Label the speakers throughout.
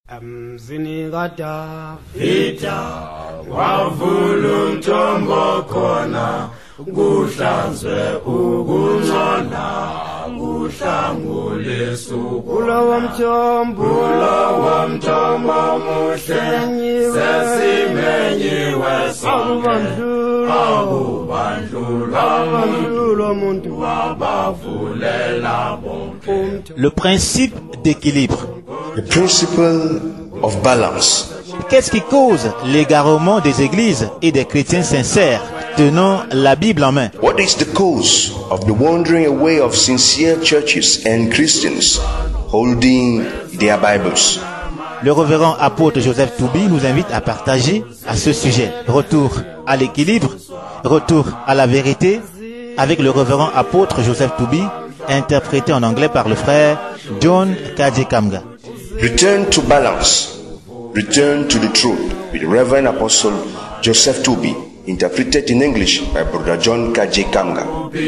Speaker 1: Emzini
Speaker 2: kadavida wavula umthombo khona kuhlanzwe ukungcola kuhlangulisa
Speaker 1: kulowo mthombo
Speaker 2: muhle sesimenyiwe akubandlulwa umuntu wabavulela bonke.
Speaker 3: Le principe d'équilibre.
Speaker 4: The principle of balance.
Speaker 3: Qu'est-ce qui cause l'égarement des églises et des chrétiens sincères tenant la Bible en main?
Speaker 4: What is the cause of the wandering away of sincere churches and Christians holding their Bibles?
Speaker 3: Le révérend apôtre Joseph Toubi nous invite à partager à ce sujet. Retour à l'équilibre, retour à la vérité, avec le révérend apôtre Joseph Toubi, interprété en anglais par le frère John Kaji Kamga.
Speaker 4: Return to balance. Return to the truth with Reverend Apostle Joseph Toubi, interpreted in English by Brother John Kaji Kamga.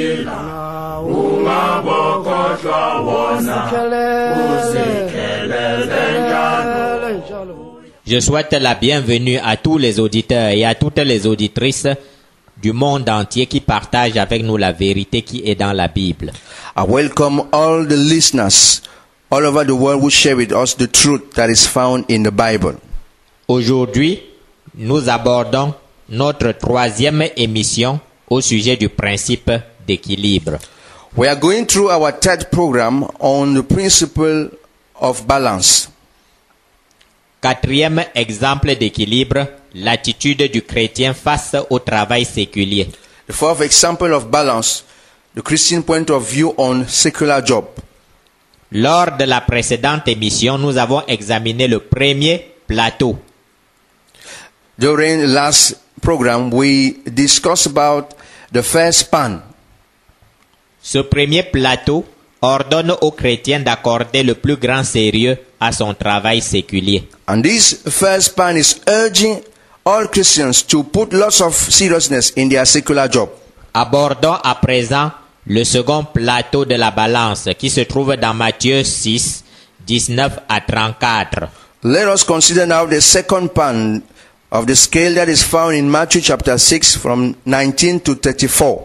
Speaker 5: Je souhaite la bienvenue à tous les auditeurs et à toutes les auditrices du monde entier qui partagent avec nous la vérité qui est dans la Bible.
Speaker 4: I welcome all the listeners all over the world who share with us the truth that is found in the Bible.
Speaker 5: Aujourd'hui, nous abordons notre troisième émission au sujet du principe d'équilibre.
Speaker 4: We are going through our third program on the principle of balance.
Speaker 5: Quatrième exemple d'équilibre, l'attitude du chrétien face au travail séculier.
Speaker 4: The fourth example of balance, the Christian point of view on secular job.
Speaker 5: Lors de la précédente émission, nous avons examiné le premier plateau.
Speaker 4: During the last program, we discussed about the first pan.
Speaker 5: Ce premier plateau ordonne aux chrétiens d'accorder le plus grand sérieux à son travail séculier.
Speaker 4: And this first pan is urging all Christians to put lots of seriousness in their secular job.
Speaker 5: Abordons à présent le second plateau de la balance qui se trouve dans Matthieu 6, 19 à 34.
Speaker 4: Let us consider now the second pan of the scale that is found in Matthew chapter 6 from 19 to 34.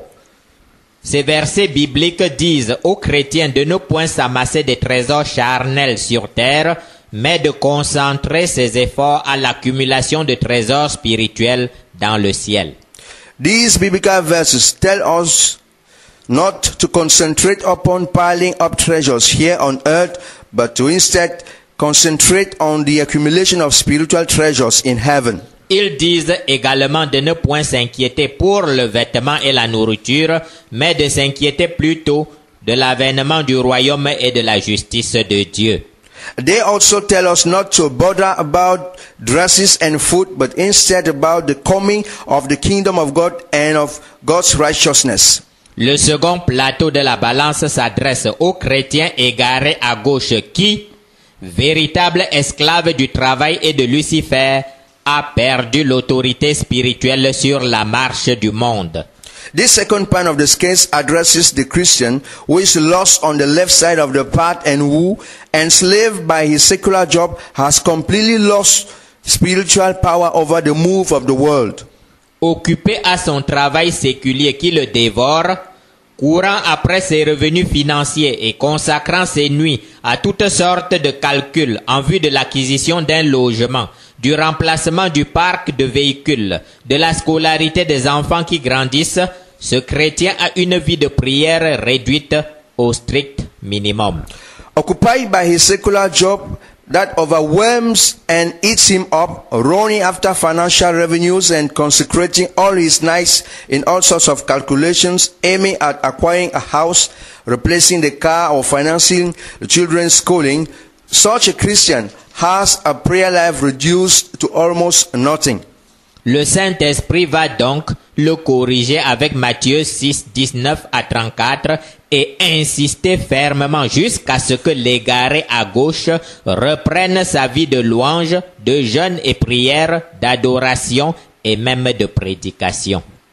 Speaker 5: Ces versets bibliques disent aux chrétiens de ne point s'amasser des trésors charnels sur terre, mais de concentrer ses efforts à l'accumulation de trésors spirituels dans le ciel.
Speaker 4: These biblical verses tell us not to concentrate upon piling up treasures here on earth, but to instead concentrate on the accumulation of spiritual treasures in heaven.
Speaker 5: Ils disent également de ne point s'inquiéter pour le vêtement et la nourriture, mais de s'inquiéter plutôt de l'avènement du royaume et de la justice de Dieu.
Speaker 4: They also tell us not to bother about dresses and food, but instead about the coming of the kingdom of God and of God's righteousness.
Speaker 5: Le second plateau de la balance s'adresse aux chrétiens égarés à gauche qui, véritable esclave du travail et de Lucifer, a perdu l'autorité spirituelle sur la marche du monde.
Speaker 4: This second pan of the scales addresses the Christian who is lost on the left side of the path and who, enslaved by his secular job, has completely lost spiritual power over the move of the world.
Speaker 5: Occupé à son travail séculier qui le dévore, courant après ses revenus financiers et consacrant ses nuits à toutes sortes de calculs en vue de l'acquisition d'un logement, du remplacement du parc de véhicules, de la scolarité des enfants qui grandissent, ce chrétien a une vie de prière réduite au strict minimum.
Speaker 4: Occupied by his secular job that overwhelms and eats him up, running after financial revenues and consecrating all his nights in all sorts of calculations, aiming at acquiring a house, replacing the car, or financing the children's schooling, such a Christian has a prayer life reduced to almost nothing.
Speaker 5: Le Saint-Esprit va donc le corriger avec Matthieu 6, 19 à 34 et insister fermement jusqu'à ce que l'égaré à gauche reprenne sa vie de louange, de jeûne et prière, d'adoration et même de prédication.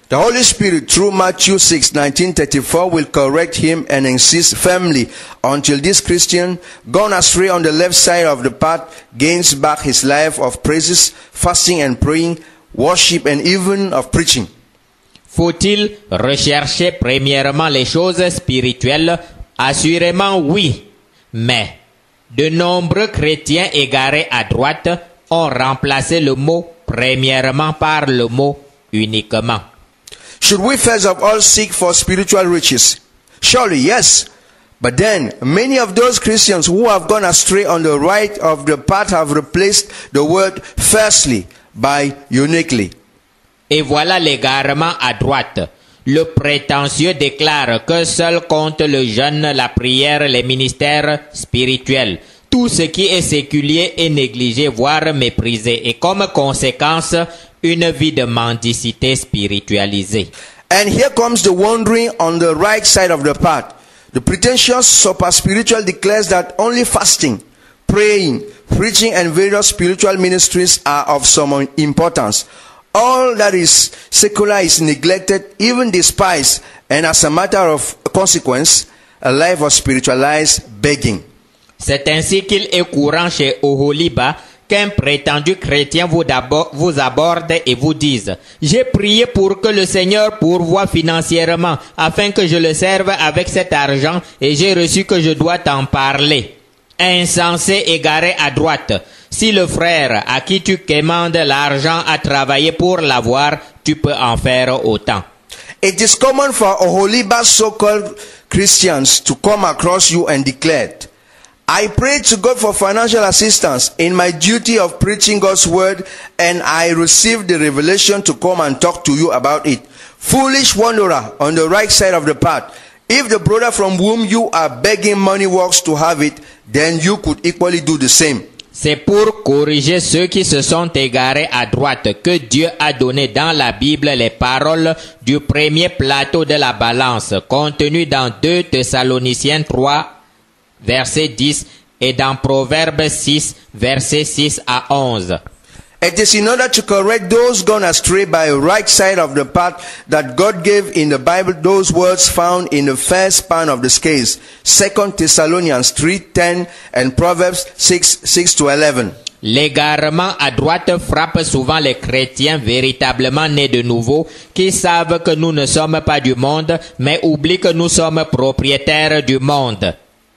Speaker 4: The Holy Spirit, through Matthew 6:19-34, will correct him and insist firmly until this Christian, gone astray on the left side of the path, gains back his life of praises, fasting and praying, worship and even of preaching.
Speaker 5: Faut-il rechercher premièrement les choses spirituelles? Assurément oui, mais de nombreux chrétiens égarés à droite ont remplacé le mot premièrement par le mot uniquement.
Speaker 4: Should we first of all seek for spiritual riches? Surely yes. But then, many of those Christians who have gone astray on the right of the path have replaced the word firstly by uniquely.
Speaker 5: Et voilà l'égarement à droite. Le prétentieux déclare que seul compte le jeûne, la prière, les ministères spirituels. Tout ce qui est séculier est négligé, voire méprisé. Et comme conséquence, une vie de mendicité spiritualisée.
Speaker 4: And here comes the wandering on the right side of the path. The pretentious super spiritual declares that only fasting, praying, preaching and various spiritual ministries are of some importance. All that is secular is neglected, even despised, and as a matter of consequence, a life of spiritualized begging.
Speaker 5: C'est ainsi qu'il est courant chez Oholiba qu'un prétendu chrétien vous aborde et vous dise « J'ai prié pour que le Seigneur pourvoie financièrement afin que je le serve avec cet argent et j'ai reçu que je dois t'en parler. » Insensé égaré à droite, si le frère à qui tu commandes l'argent a travaillé pour l'avoir, tu peux en faire autant.
Speaker 4: It is common for Oholiba's so-called Christians to come across you and declare, I prayed to God for financial assistance in my duty of preaching God's word, and I received the revelation to come and talk to you about it. Foolish wanderer on the right side of the path. If the brother from whom you are begging money works to have it, then you could equally do the same.
Speaker 5: C'est pour corriger ceux qui se sont égarés à droite que Dieu a donné dans la Bible les paroles du premier plateau de la balance contenu dans 2 Thessaloniciens 3, verset 10 et dans Proverbes 6, verset 6 à 11.
Speaker 4: It is in order to correct those gone astray by the right side of the path that God gave in the Bible those words found in the first span of the scales, 2 Thessalonians 3:10 and Proverbs 6:6-11.
Speaker 5: L'égarement à droite frappe souvent les chrétiens véritablement nés de nouveau qui savent que nous ne sommes pas du monde, mais oublient que nous sommes propriétaires du monde.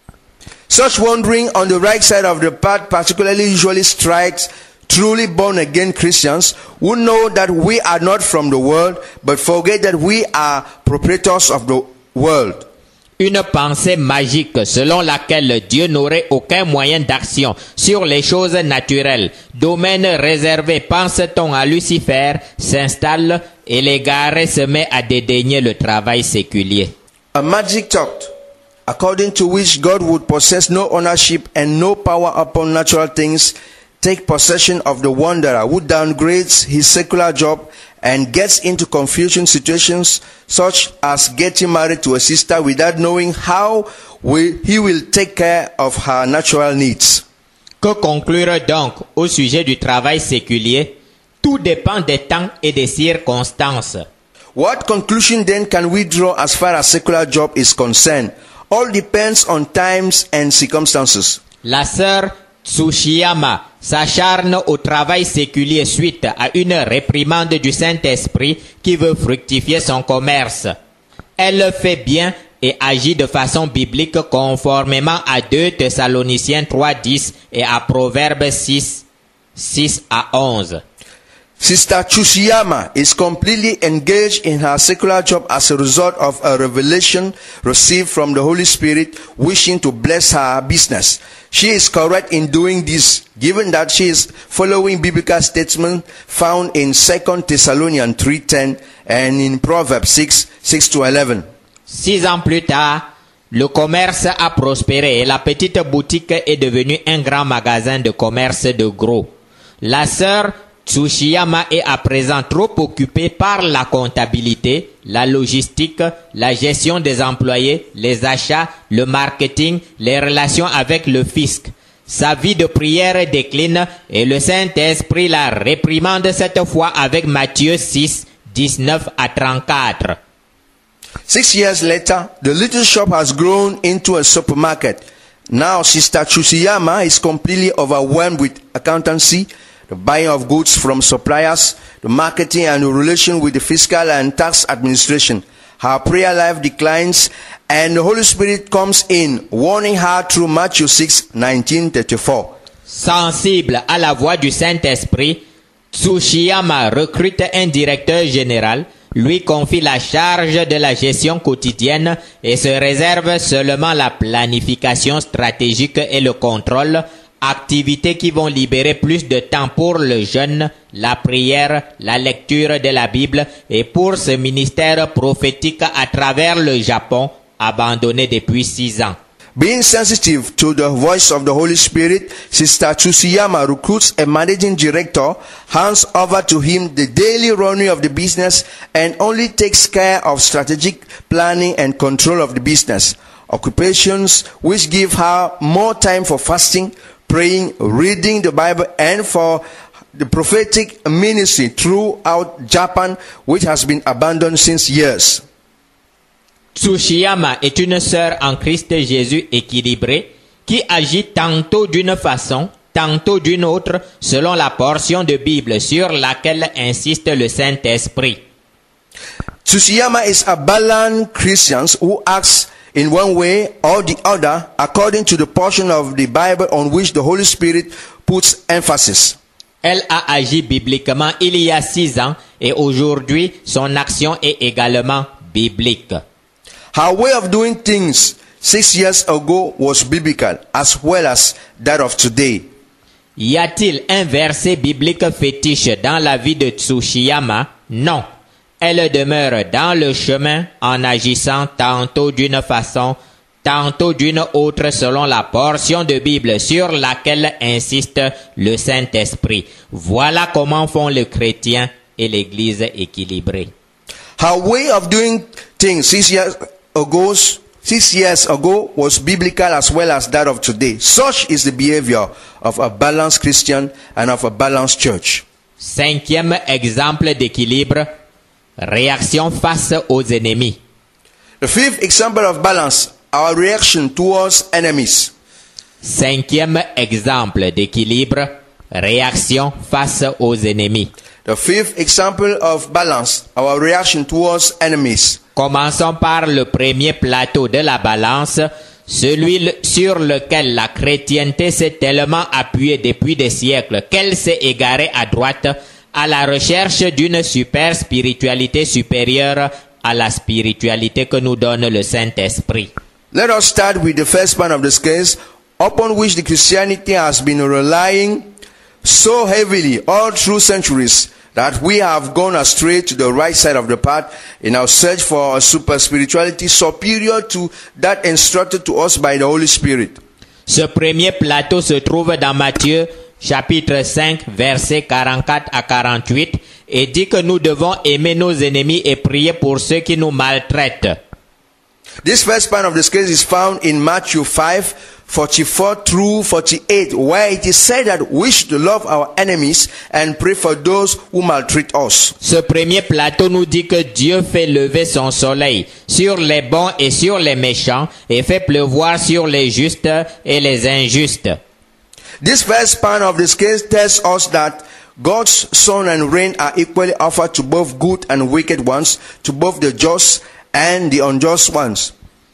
Speaker 4: Such wandering on the right side of the path particularly usually strikes truly born-again Christians who know that we are not from the world, but forget that we are proprietors of the world.
Speaker 5: Une pensée magique selon laquelle Dieu n'aurait aucun moyen d'action sur les choses naturelles, domaine réservé, pense-t-on à Lucifer, s'installe et l'égaré se met à dédaigner le travail séculier.
Speaker 4: A magic thought, according to which God would possess no ownership and no power upon natural things, take possession of the wanderer who downgrades his secular job and gets into confusion situations such as getting married to a sister without knowing how he will take care of her natural needs.
Speaker 5: Que conclure donc au sujet du travail séculier? Tout dépend des temps et des circonstances.
Speaker 4: What conclusion then can we draw as far as secular job is concerned? All depends on times and circumstances.
Speaker 5: La sœur Tsushiyama s'acharne au travail séculier suite à une réprimande du Saint-Esprit qui veut fructifier son commerce. Elle le fait bien et agit de façon biblique conformément à 2 Thessaloniciens 3:10 et à Proverbes 6 à 11.
Speaker 4: Sister Tsushiyama is completely engaged in her secular job as a result of a revelation received from the Holy Spirit wishing to bless her business. She is correct in doing this, given that she is following biblical statements found in 2 Thessalonians 3:10 and in Proverbs 6:11.
Speaker 5: 6 ans plus tard, le commerce a prospéré et la petite boutique est devenue un grand magasin de commerce de gros. La sœur Tsushiyama est à présent trop occupée par la comptabilité, la logistique, la gestion des employés, les achats, le marketing, les relations avec le fisc. Sa vie de prière décline et le Saint-Esprit la réprimande cette fois avec Matthieu 6:10 19 à 34.
Speaker 4: 6 years later, the little shop has grown into a supermarket. Now, Sister Chusiyama is completely overwhelmed with accountancy, the buying of goods from suppliers, the marketing and the relation with the fiscal and tax administration. Her prayer life declines and the Holy Spirit comes in, warning her through Matthew 6, 19-34.
Speaker 5: Sensible à la voix du Saint-Esprit, Tsushiyama recrute un directeur général, lui confie la charge de la gestion quotidienne et se réserve seulement la planification stratégique et le contrôle, activités qui vont libérer plus de temps pour le jeûne, la prière, la lecture de la Bible et pour ce ministère prophétique à travers le Japon, abandonné depuis 6 ans.
Speaker 4: Being sensitive to the voice of the Holy Spirit, Sister Tsushiyama recruits a managing director, hands over to him the daily running of the business, and only takes care of strategic planning and control of the business. Occupations which give her more time for fasting, praying, reading the Bible, and for the prophetic ministry throughout Japan, which has been abandoned since years.
Speaker 5: Tsushiyama est une sœur en Christ Jésus équilibrée qui agit tantôt d'une façon, tantôt d'une autre, selon la portion de Bible sur laquelle insiste le Saint-Esprit.
Speaker 4: Tsushiyama is a balanced Christian who acts in one way or the other according to the portion of the Bible on which the Holy Spirit puts emphasis.
Speaker 5: Elle a agi bibliquement il y a 6 ans et aujourd'hui son action est également biblique.
Speaker 4: Her way of doing things 6 years ago was biblical as well as that of today.
Speaker 5: Y a-t-il un verset biblique fétiche dans la vie de Tsushiyama? Non. Elle demeure dans le chemin en agissant tantôt d'une façon, tantôt d'une autre selon la portion de Bible sur laquelle insiste le Saint-Esprit. Voilà comment font les chrétiens et l'Église équilibrée.
Speaker 4: Her way of doing things 6 years ago was biblical as well as that of today. Such is the behavior of a balanced Christian and of a balanced church.
Speaker 5: 5e exemple d'équilibre, réaction face aux ennemis.
Speaker 4: The 5th example of balance, our reaction towards enemies.
Speaker 5: 5e exemple d'équilibre, réaction face aux ennemis.
Speaker 4: The 5th example of balance, our reaction towards enemies.
Speaker 5: Commençons par le premier plateau de la balance, celui sur lequel la chrétienté s'est tellement appuyée depuis des siècles qu'elle s'est égarée à droite à la recherche d'une super spiritualité supérieure à la spiritualité que nous donne le Saint-Esprit.
Speaker 4: Let us start with the first part of the scales upon which the Christianity has been relying so heavily all through centuries that we have gone astray to the right side of the path in our search for a super spirituality superior to that instructed to us by the Holy Spirit.
Speaker 5: Ce premier plateau se trouve dans Matthieu chapitre 5 versets 44 à 48 et dit que nous devons aimer nos ennemis et prier pour ceux qui nous maltraitent.
Speaker 4: This first part of the scales is found in Matthew 5, 44 through 48, where it is said that we should love our enemies and pray for those who maltreat us.
Speaker 5: Ce premier plateau nous dit que Dieu fait lever son soleil sur les bons et sur les méchants et fait pleuvoir sur les justes et les injustes.
Speaker 4: This first part of the scales tells us that God's sun and rain are equally offered to both good and wicked ones, to both the just and the unjust ones.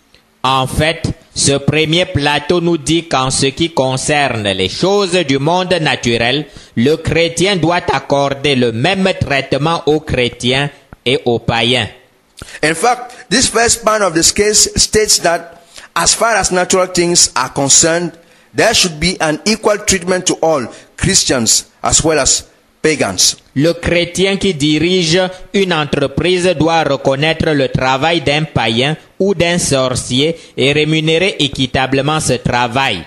Speaker 5: En fait, ce premier plateau nous dit qu'en ce qui concerne les choses du monde naturel, le chrétien doit accorder le même traitement aux chrétiens et aux païens.
Speaker 4: In fact, this first part of the scales states that as far as natural things are concerned, there should be an equal treatment to all, Christians as well as pagans.
Speaker 5: Le chrétien qui dirige une entreprise doit reconnaître le travail d'un païen ou d'un sorcier et rémunérer équitablement ce travail.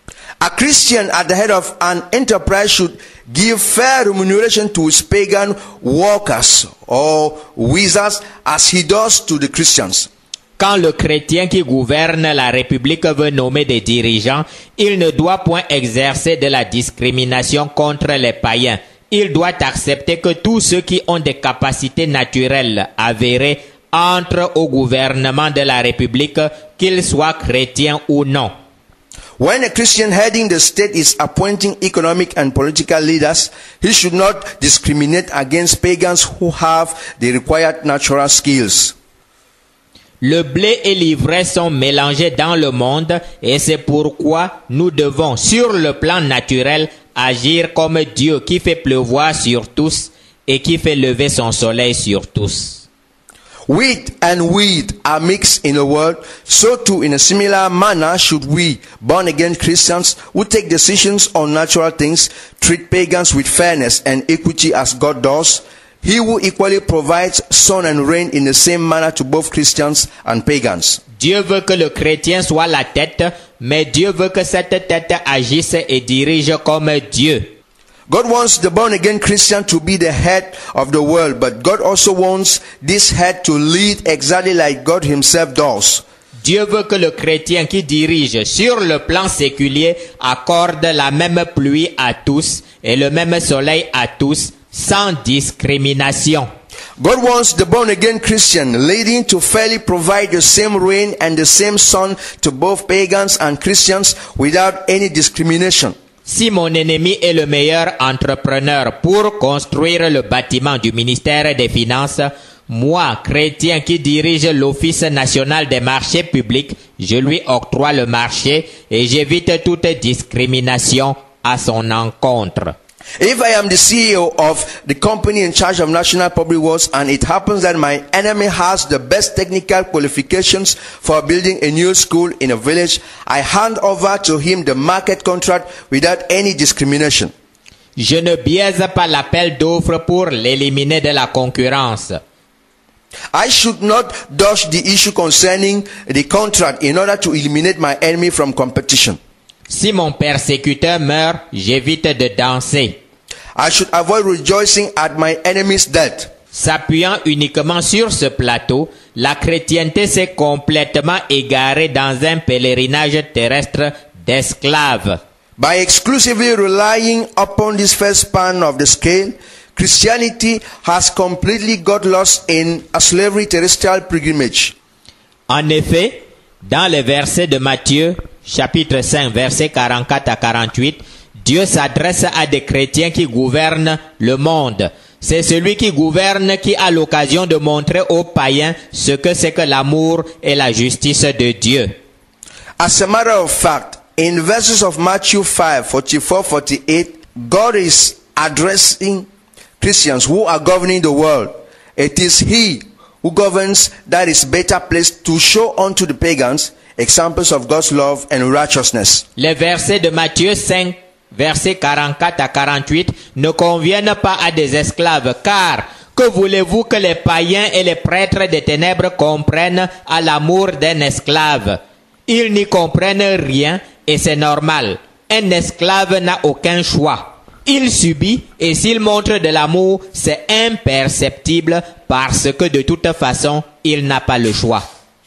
Speaker 4: A Christian at the head of an enterprise should give fair remuneration to his pagan workers or wizards as he does to the Christians.
Speaker 5: Quand le chrétien qui gouverne la République veut nommer des dirigeants, il ne doit point exercer de la discrimination contre les païens, il doit accepter que tous ceux qui ont des capacités naturelles avérées entrent au gouvernement de la République, qu'ils soient chrétiens ou non.
Speaker 4: When a Christian heading the state is appointing economic and political leaders, he should not discriminate against pagans who have the required natural skills.
Speaker 5: Le blé et l'ivraie sont mélangés dans le monde et c'est pourquoi nous devons, sur le plan naturel, agir comme Dieu qui fait pleuvoir sur tous et qui fait lever son soleil sur tous.
Speaker 4: Wheat and wheat are mixed in the world, so too in a similar manner should we, born-again Christians who take decisions on natural things, treat pagans with fairness and equity as God does. He who equally provides sun and rain in the same manner to both Christians and pagans.
Speaker 5: Dieu veut que le chrétien soit la tête, mais Dieu veut que cette tête agisse et dirige comme Dieu.
Speaker 4: God wants the born-again Christian to be the head of the world, but God also wants this head to lead exactly like God himself does.
Speaker 5: Dieu veut que le chrétien qui dirige sur le plan séculier accorde la même pluie à tous et le même soleil à tous, sans discrimination.
Speaker 4: God wants the born-again Christian leading to fairly provide the same rain and the same sun to both pagans and Christians without any discrimination.
Speaker 5: Si mon ennemi est le meilleur entrepreneur pour construire le bâtiment du ministère des Finances, moi, chrétien qui dirige l'Office national des marchés publics, je lui octroie le marché et j'évite toute discrimination à son encontre.
Speaker 4: If I am the CEO of the company in charge of national public works and it happens that my enemy has the best technical qualifications for building a new school in a village, I hand over to him the market contract without any discrimination.
Speaker 5: Je ne biaise pas l'appel d'offres pour l'éliminer de la concurrence.
Speaker 4: I should not dodge the issue concerning the contract in order to eliminate my enemy from competition.
Speaker 5: Si mon persécuteur meurt, j'évite de danser.
Speaker 4: I should avoid rejoicing at my enemy's death.
Speaker 5: S'appuyant uniquement sur ce plateau, la chrétienté s'est complètement égarée dans un pèlerinage terrestre d'esclaves.
Speaker 4: By exclusively relying upon this first span of the scale, Christianity has completely got lost in a slavery terrestrial pilgrimage.
Speaker 5: En effet, dans les versets de Matthieu, chapitre 5, versets 44 à 48, Dieu s'adresse à des chrétiens qui gouvernent le monde. C'est celui qui gouverne qui a l'occasion de montrer aux païens ce que c'est que l'amour et la justice de Dieu.
Speaker 4: As a matter of fact, in verses of Matthew 5, 44-48, God is addressing Christians who are governing the world. It is He who governs that is better placed to show unto the pagans examples of God's love and righteousness.
Speaker 5: Les versets de Matthieu 5, versets 44 à 48 ne conviennent pas à des esclaves, car que voulez-vous que les païens et les prêtres des ténèbres comprennent à l'amour d'un esclave? Ils n'y comprennent rien et c'est normal. Un esclave n'a aucun choix. Il subit et s'il montre de l'amour, c'est imperceptible parce que de toute façon, il n'a pas le choix.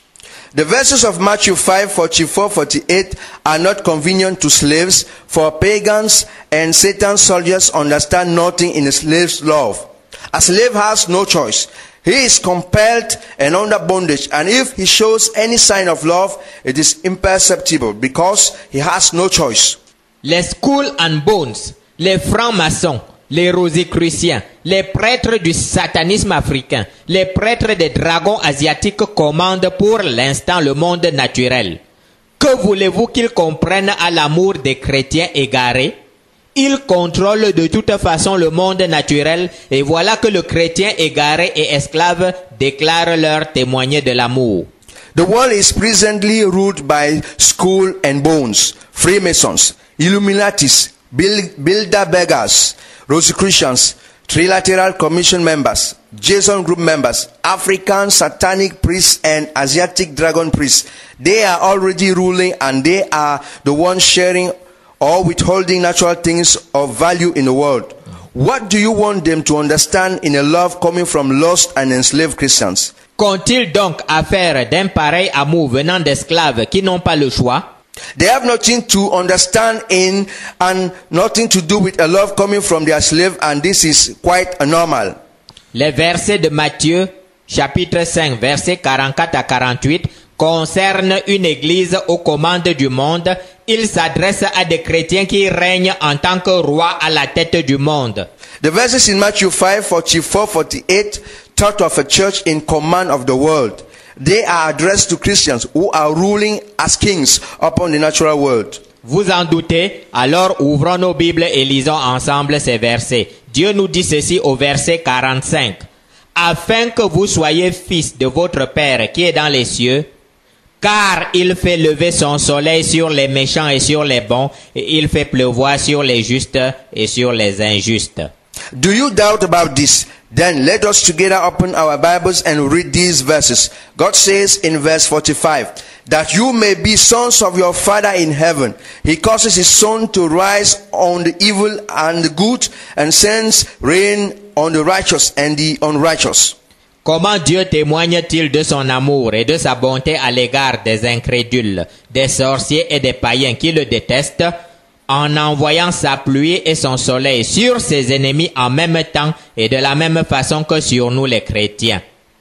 Speaker 4: The verses of Matthew 5, 44-48 are not convenient to slaves, for pagans and Satan's soldiers understand nothing in a slave's love. A slave has no choice. He is compelled and under bondage, and if he shows any sign of love, it is imperceptible because he has no choice.
Speaker 5: Les Skull and Bones, les francs-maçons, les rosicruciens, les prêtres du satanisme africain, les prêtres des dragons asiatiques commandent pour l'instant le monde naturel. Que voulez-vous qu'ils comprennent à l'amour des chrétiens égarés? Ils contrôlent de toute façon le monde naturel et voilà que le chrétien égaré et esclave déclarent leur témoigner de l'amour.
Speaker 4: The world is presently ruled by Skull and Bones, Freemasons, Illuminatis, Bilderbergers, Rosicrucians, Trilateral Commission members, Jason Group members, African Satanic priests and Asiatic Dragon priests. They are already ruling and they are the ones sharing or withholding natural things of value in the world. What do you want them to understand in a love coming from lost and enslaved Christians?
Speaker 5: Qu'ont-ils donc à faire d'un pareil amour venant d'esclaves qui n'ont pas le choix?
Speaker 4: They have nothing to understand in and nothing to do with a love coming from their slave, and this is quite normal.
Speaker 5: Les versets de Matthieu, chapitre 5, versets 44 à 48, concernent une église aux commandes du monde. Il s'adresse à des chrétiens qui règnent en tant que rois à la tête du monde.
Speaker 4: The verses in Matthew 5, 44, 48 talk of a church in command of the world. They are addressed to Christians who are ruling as kings upon the natural world.
Speaker 5: Vous en doutez? Alors ouvrons nos Bibles et lisons ensemble ces versets. Dieu nous dit ceci au verset 45. Afin que vous soyez fils de votre Père qui est dans les cieux, car il fait lever son soleil sur les méchants et sur les bons, et il fait pleuvoir sur les justes et sur les injustes.
Speaker 4: Do you doubt about this? Then let us together open our Bibles and read these verses. God says in verse 45, that you may be sons of your Father in heaven. He causes his sun to rise on the evil and the good, and sends rain on the righteous and the unrighteous.
Speaker 5: Comment Dieu témoigne-t-il de son amour et de sa bonté à l'égard des incrédules, des sorciers et des païens qui le détestent, en envoyant sa pluie et son soleil sur ses ennemis en même temps et de la même façon que sur nous les chrétiens?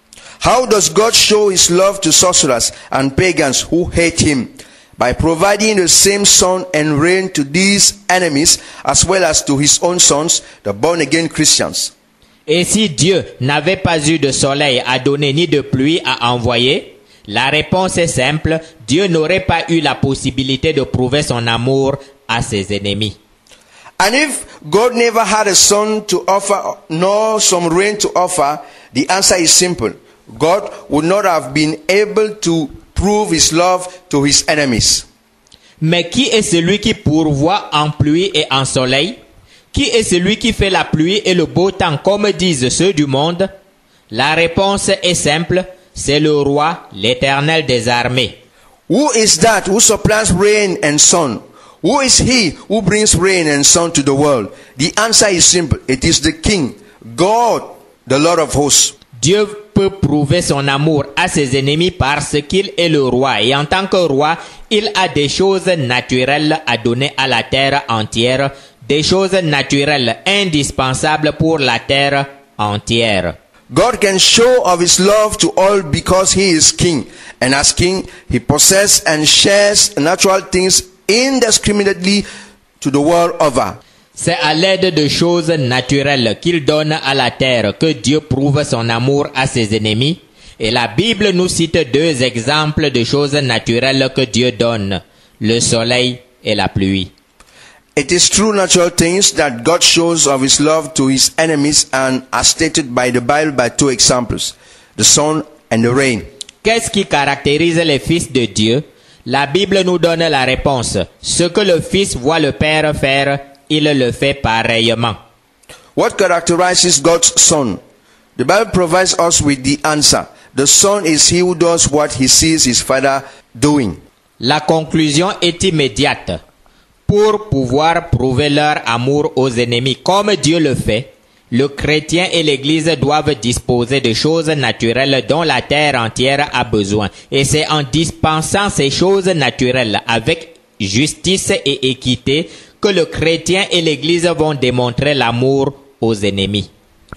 Speaker 4: How does God show his love to sorcerers and pagans who hate him? By providing the same sun and rain to these enemies as well as to his own sons, the born-again Christians.
Speaker 5: Et si Dieu n'avait pas eu de soleil à donner ni de pluie à envoyer, la réponse est simple, Dieu n'aurait pas eu la possibilité de prouver son amour à ses ennemis.
Speaker 4: And if God never had a sun to offer, nor some rain to offer, the answer is simple. God would not have been able to prove his love to his enemies.
Speaker 5: Mais qui est celui qui pourvoit en pluie et en soleil? Qui est celui qui fait la pluie et le beau temps comme disent ceux du monde? La réponse est simple, c'est le roi, l'Éternel des armées.
Speaker 4: Who is that who supplies rain and sun? Who is he who brings rain and sun to the world? The answer is simple. It is the King, God, the Lord of hosts.
Speaker 5: Dieu peut prouver son amour à ses ennemis parce qu'il est le roi. Et en tant que roi, il a des choses naturelles à donner à la terre entière, des choses naturelles indispensables pour la terre entière.
Speaker 4: God can show of his love to all because he is king. And as king, he possesses and shares natural things indiscriminately to the world over.
Speaker 5: C'est à l'aide de choses naturelles qu'il donne à la terre que Dieu prouve son amour à ses ennemis. Et la Bible nous cite deux exemples de choses naturelles que Dieu donne, le soleil et la pluie.
Speaker 4: It is true natural things that God shows of his love to his enemies and are stated by the Bible by two examples, the sun and the rain.
Speaker 5: Qu'est-ce qui caractérise les fils de Dieu? La Bible nous donne la réponse. Ce que le Fils voit le Père faire, il le fait pareillement.
Speaker 4: What characterizes God's Son? The Bible provides us with the answer. The Son is he who does what he sees his Father doing.
Speaker 5: La conclusion est immédiate. Pour pouvoir prouver leur amour aux ennemis comme Dieu le fait, le chrétien et l'Église doivent disposer de choses naturelles dont la terre entière a besoin. Et c'est en dispensant ces choses naturelles avec justice et équité que le chrétien et l'Église vont démontrer l'amour aux ennemis.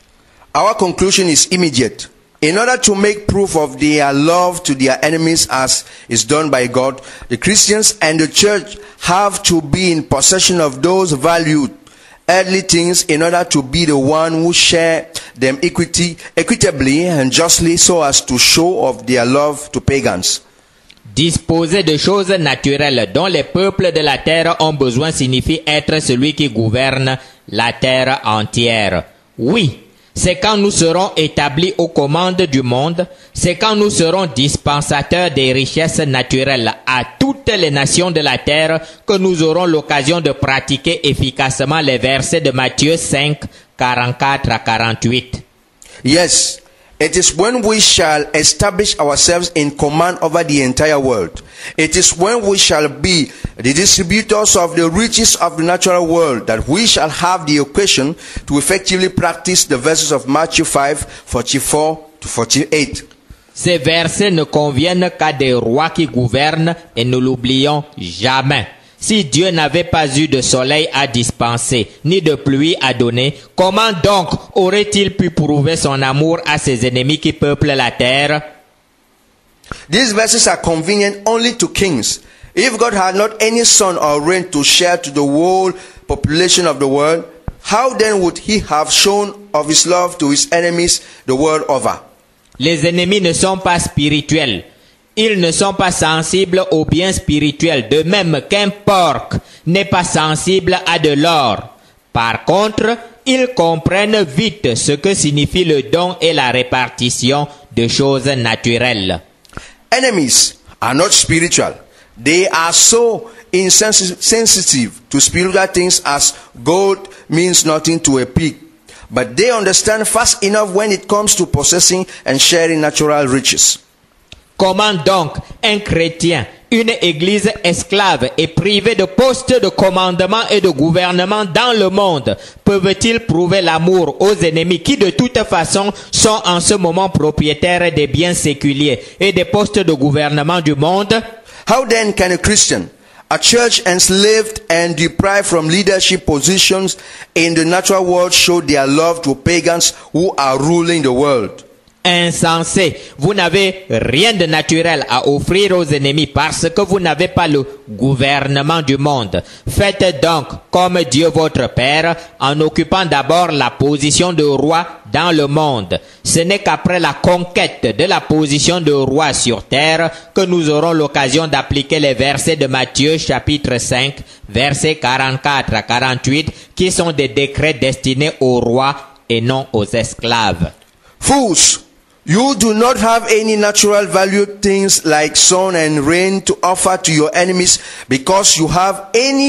Speaker 4: Our conclusion is immediate. In order to make proof of their love to their enemies as is done by God, the Christians and the church have to be in possession of those valued earthly things in order to be the one who share them equitably and justly so as to show of their love to pagans.
Speaker 5: Disposer de choses naturelles dont les peuples de la terre ont besoin signifie être celui qui gouverne la terre entière. Oui, c'est quand nous serons établis aux commandes du monde, c'est quand nous serons dispensateurs des richesses naturelles à toutes les nations de la terre que nous aurons l'occasion de pratiquer efficacement les versets de Matthieu 5, 44 à 48.
Speaker 4: Yes, it is when we shall establish ourselves in command over the entire world. It is when we shall be the distributors of the riches of the natural world that we shall have the occasion to effectively practice the verses of Matthew 5, 44 to 48.
Speaker 5: Ces versets ne conviennent qu'à des rois qui gouvernent et ne l'oublions jamais. Si Dieu n'avait pas eu de soleil à dispenser, ni de pluie à donner, comment donc aurait-il pu prouver son amour à ses ennemis qui peuplent la terre?
Speaker 4: These verses are convenient only to kings. If God had not any sun or rain to share to the whole population of the world, how then would he have shown of his love to his enemies the world over?
Speaker 5: Les ennemis ne sont pas spirituels. Ils ne sont pas sensibles aux biens spirituels, de même qu'un porc n'est pas sensible à de l'or. Par contre, ils comprennent vite ce que signifie le don et la répartition de choses naturelles.
Speaker 4: Enemies are not spiritual. They are so insensitive to spiritual things as gold means nothing to a pig. But they understand fast enough when it comes to possessing and sharing natural riches.
Speaker 5: Comment donc un chrétien, une église esclave et privée de postes de commandement et de gouvernement dans le monde peuvent-ils prouver l'amour aux ennemis qui de toute façon sont en ce moment propriétaires des biens séculiers et des postes de gouvernement du monde?
Speaker 4: How then can a Christian, a church enslaved and deprived from leadership positions in the natural world, show their love to pagans who are ruling the world?
Speaker 5: Insensé, vous n'avez rien de naturel à offrir aux ennemis parce que vous n'avez pas le gouvernement du monde. Faites donc comme Dieu votre Père en occupant d'abord la position de roi dans le monde. Ce n'est qu'après la conquête de la position de roi sur terre que nous aurons l'occasion d'appliquer les versets de Matthieu chapitre 5, versets 44 à 48 qui sont des décrets destinés aux rois et non aux esclaves.
Speaker 4: Fools! You do not have any natural valued things like sun and rain to offer to your enemies because you have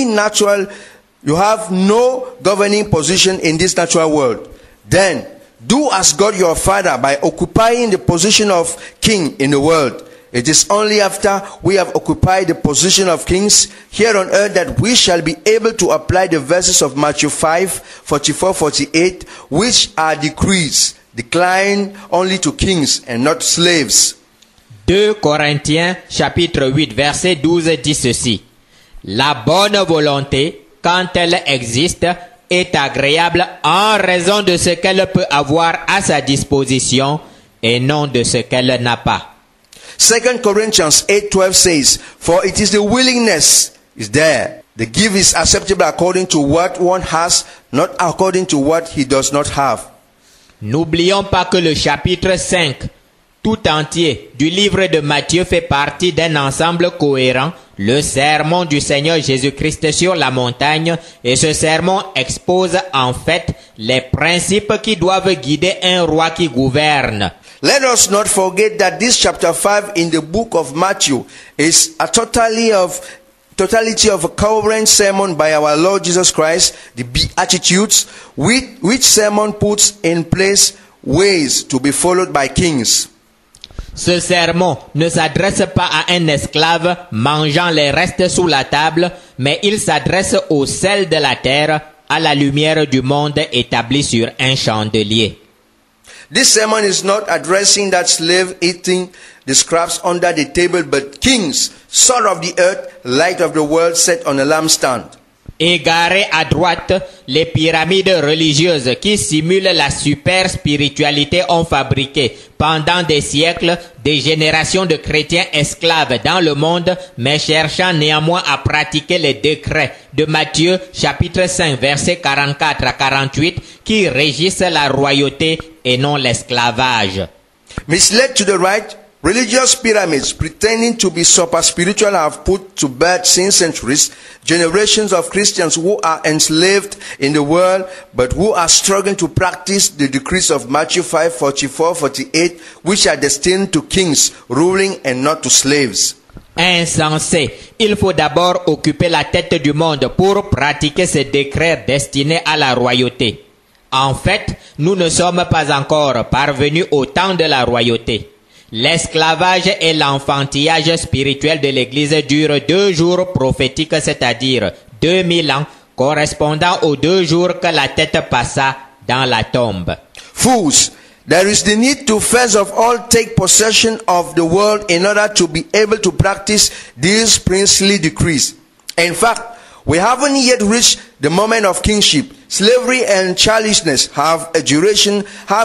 Speaker 4: no governing position in this natural world. Then do as God your Father by occupying the position of king in the world. It is only after we have occupied the position of kings here on earth that we shall be able to apply the verses of Matthew 5, 44, 48, which are decrees decline only to kings and not slaves.
Speaker 5: 2 Corinthiens chapitre 8 verset 12 dit ceci. La bonne volonté, quand elle existe, est agréable en raison de ce qu'elle peut avoir à sa disposition et non de ce qu'elle n'a pas.
Speaker 4: 2 Corinthians 8:12 says, for it is the willingness is there. The gift is acceptable according to what one has, not according to what he does not have.
Speaker 5: N'oublions pas que le chapitre 5, tout entier du livre de Matthieu fait partie d'un ensemble cohérent, le sermon du Seigneur Jésus-Christ sur la montagne, et ce sermon expose en fait les principes qui doivent guider un roi qui gouverne.
Speaker 4: Let us not forget that this chapter 5 in the book of Matthew is a totality of a coherent sermon by our Lord Jesus Christ, the Beatitudes, which sermon puts in place ways to be followed by kings.
Speaker 5: Ce sermon ne s'adresse pas à un esclave mangeant les restes sous la table, mais il s'adresse au sel de la terre, à la lumière du monde établi sur un chandelier.
Speaker 4: This sermon is not addressing that slave eating the scraps under the table, but kings, salt of the earth, light of the world, set on a lampstand.
Speaker 5: Égarées à droite, les pyramides religieuses qui simulent la super spiritualité ont fabriqué pendant des siècles des générations de chrétiens esclaves dans le monde, mais cherchant néanmoins à pratiquer les décrets de Matthieu chapitre 5 versets 44 à 48 qui régissent la royauté et non l'esclavage.
Speaker 4: Misled to the right, religious pyramids pretending to be super spiritual have put to bed since centuries generations of Christians who are enslaved in the world but who are struggling to practice the decrees of Matthew 5, 44, 48, which are destined to kings ruling and not to slaves.
Speaker 5: Insensé, il faut d'abord occuper la tête du monde pour pratiquer ces décrets destinés à la royauté. En fait, nous ne sommes pas encore parvenus au temps de la royauté. L'esclavage et l'enfantillage spirituel de l'Église durent 2 jours prophétiques, c'est-à-dire 2000 ans, correspondant aux 2 jours que la tête passa dans la tombe.
Speaker 4: Fools, There is the need to first of all take possession of the world in order to be able to practice these princely decrees. In fact, we haven't yet reached the moment of kingship. Slavery and childishness have a duration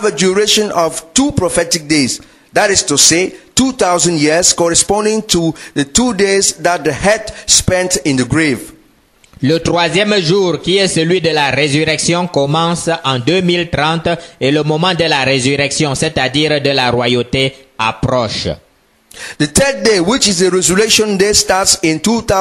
Speaker 4: of 2 prophetic days. That is to say, 2,000 years, corresponding to the 2 days that the head spent in the grave.
Speaker 5: Le 3e jour, qui est celui de la résurrection, commence en 2030 et le moment de la résurrection, c'est-à-dire de la royauté, approche.
Speaker 4: The 3rd day, which is the resurrection day, starts in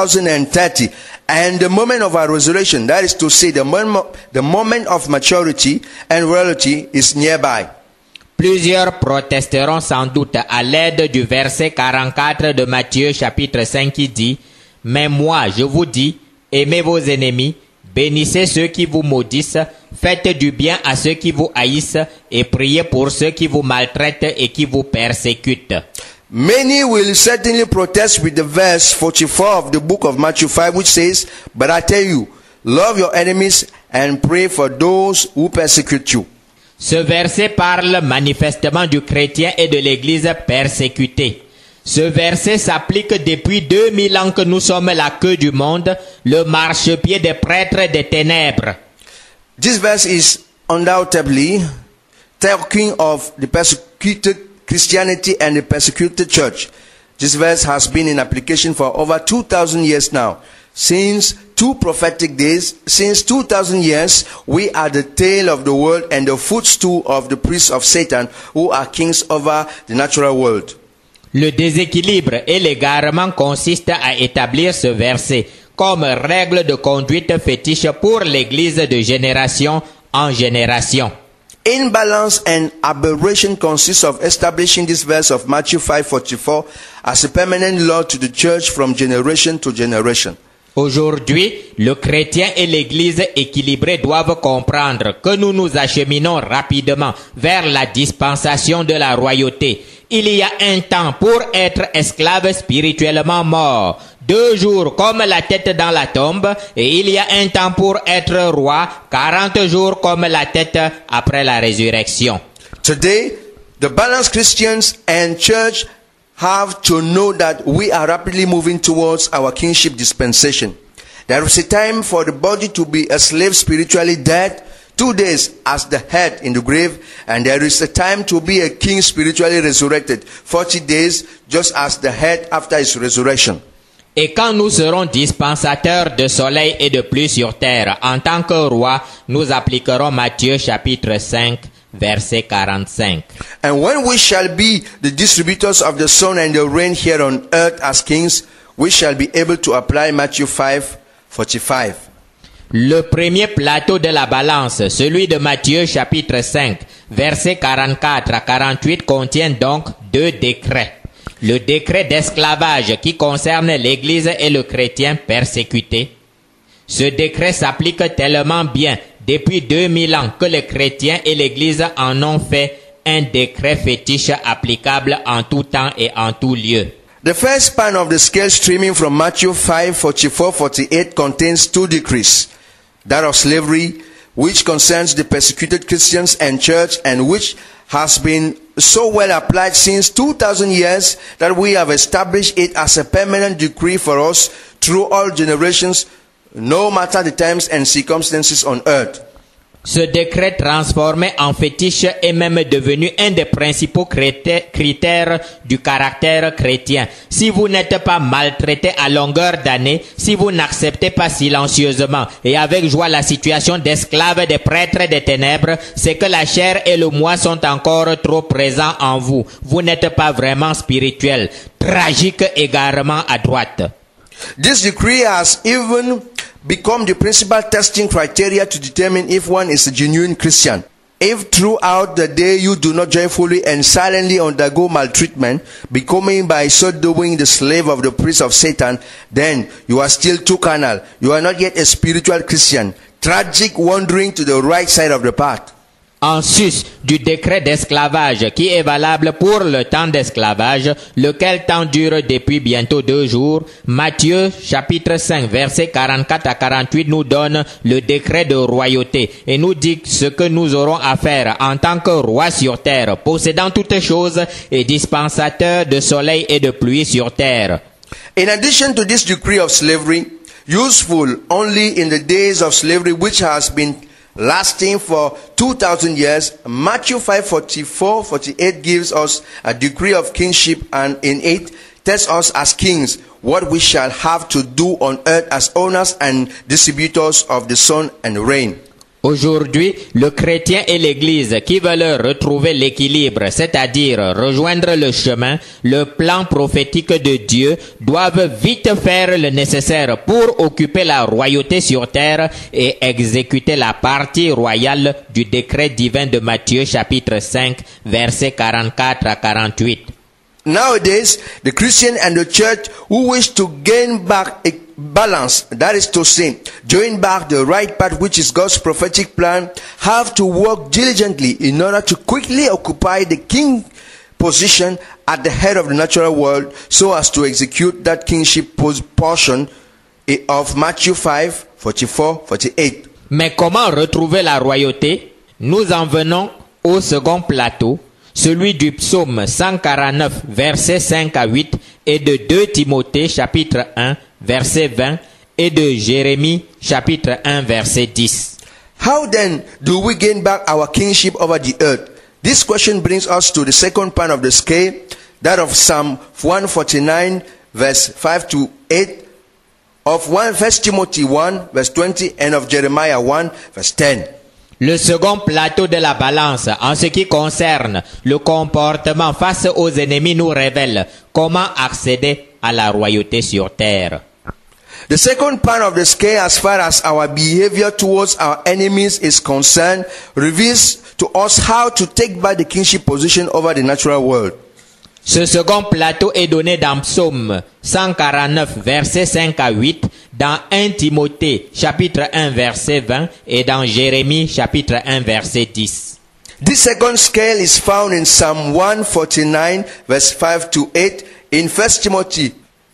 Speaker 4: 2030, and the moment of our resurrection, that is to say, the moment of maturity and reality, is nearby.
Speaker 5: Plusieurs protesteront sans doute à l'aide du verset 44 de Matthieu chapitre 5 qui dit « Mais moi, je vous dis, aimez vos ennemis, bénissez ceux qui vous maudissent, faites du bien à ceux qui vous haïssent et priez pour ceux qui vous maltraitent et qui vous persécutent. »
Speaker 4: Many will certainly protest with the verse 44 of the book of Matthew 5, which says, "But I tell you, love your enemies and pray for those who persecute you."
Speaker 5: Ce verset parle manifestement du chrétien et de l'Église persécutée. Ce verset s'applique depuis 2000 ans que nous sommes la queue du monde, le marchepied des prêtres des ténèbres.
Speaker 4: This verse is undoubtedly talking of the persecuted Christianity and the persecuted church. This verse has been in application for over 2,000 years now. Since 2 prophetic days, since 2,000 years, we are the tail of the world and the footstool of the priests of Satan, who are kings over the natural world.
Speaker 5: Le déséquilibre et l'égarement consistent à établir ce verset comme règle de conduite fétiche pour l'Église de génération en génération.
Speaker 4: Imbalance and aberration consists of establishing this verse of Matthew 5:44 as a permanent law to the church from generation to generation.
Speaker 5: Aujourd'hui, le chrétien et l'Église équilibrée doivent comprendre que nous nous acheminons rapidement vers la dispensation de la royauté. Il y a un temps pour être esclave spirituellement mort, 2 jours comme la tête dans la tombe, et il y a un temps pour être roi, 40 jours comme la tête après la résurrection.
Speaker 4: Today, the balanced Christians and church have to know that we are rapidly moving towards our kingship dispensation. There is a time for the body to be a slave spiritually dead, 2 days as the head in the grave, and there is a time to be a king spiritually resurrected, 40 days just as the head after his resurrection.
Speaker 5: Et quand nous serons dispensateurs de soleil et de pluie sur terre, en tant que roi, nous appliquerons Matthieu chapitre 5, verset 45.
Speaker 4: And when we shall be the distributors of the sun and the rain here on earth as kings, we shall be able to apply Matthew 5:45.
Speaker 5: Le premier plateau de la balance, celui de Matthieu chapitre 5, verset 44 à 48, contient donc 2 décrets. Le décret d'esclavage qui concerne l'Église et le chrétien persécuté. Ce décret s'applique tellement bien depuis 2000 ans que les chrétiens et l'Église en ont fait un décret fétiche applicable en tout temps et en tout lieu.
Speaker 4: The first span of the scale streaming from Matthew 5:44-48 contains 2 decrees. That of slavery, which concerns the persecuted Christians and church, and which has been so well applied since 2,000 years that we have established it as a permanent decree for us through all generations, no matter the times and circumstances on earth.
Speaker 5: Ce décret transformé en fétiche est même devenu un des principaux critères du caractère chrétien. Si vous n'êtes pas maltraité à longueur d'année, si vous n'acceptez pas silencieusement et avec joie la situation d'esclave des prêtres des ténèbres, c'est que la chair et le moi sont encore trop présents en vous. Vous n'êtes pas vraiment spirituel. Tragique égarement à droite.
Speaker 4: This decree has even become the principal testing criteria to determine if one is a genuine Christian. If throughout the day you do not joyfully and silently undergo maltreatment, becoming by so doing the slave of the priest of Satan, then you are still too carnal. You are not yet a spiritual Christian. Tragic wandering to the right side of the path.
Speaker 5: en sus du décret d'esclavage qui est valable pour le temps d'esclavage, lequel temps dure depuis bientôt 2 jours, Matthieu chapitre 5 versets 44 à 48 nous donne le décret de royauté et nous dit ce que nous aurons à faire en tant que roi sur terre, possédant toutes choses et dispensateur de soleil et de pluie sur terre.
Speaker 4: In addition to this decree of slavery, useful only in the days of slavery which has been lasting for 2,000 years, Matthew 5:44-48 gives us a decree of kingship, and in it tells us as kings what we shall have to do on earth as owners and distributors of the sun and rain.
Speaker 5: Aujourd'hui, le chrétien et l'Église qui veulent retrouver l'équilibre, c'est-à-dire rejoindre le chemin, le plan prophétique de Dieu, doivent vite faire le nécessaire pour occuper la royauté sur terre et exécuter la partie royale du décret divin de Matthieu chapitre 5, versets 44 à 48.
Speaker 4: Nowadays, the Christian and the church who wish to gain back a balance, that is to say, join back the right path which is God's prophetic plan, have to work diligently in order to quickly occupy the king position at the head of the natural world so as to execute that kingship portion of Matthew 5:44-48.
Speaker 5: Mais comment retrouver la royauté? Nous en venons au second plateau, celui du psaume 149, versets 5 à 8, et de 2 Timothée, chapitre 1, verset 20, et de Jérémie, chapitre 1, verset 10.
Speaker 4: How then do we gain back our kingship over the earth? This question brings us to the second part of the scale, that of Psalm 149, verse 5-8, of 1 Timothy 1, verse 20, and of Jeremiah 1, verse 10.
Speaker 5: Le second plateau de la balance en ce qui concerne le comportement face aux ennemis nous révèle comment accéder à la royauté sur terre.
Speaker 4: The second part of the scale, as far as our behavior towards our enemies is concerned, reveals to us how to take back the kingship position over the natural world.
Speaker 5: Ce second plateau est donné dans Psaume 149, versets 5 à 8, dans 1 Timothée, chapitre 1, verset 20, et dans Jérémie, chapitre 1, verset 10.
Speaker 4: This second scale is found in Psalm 149, verse 5-8, in 1 Timothy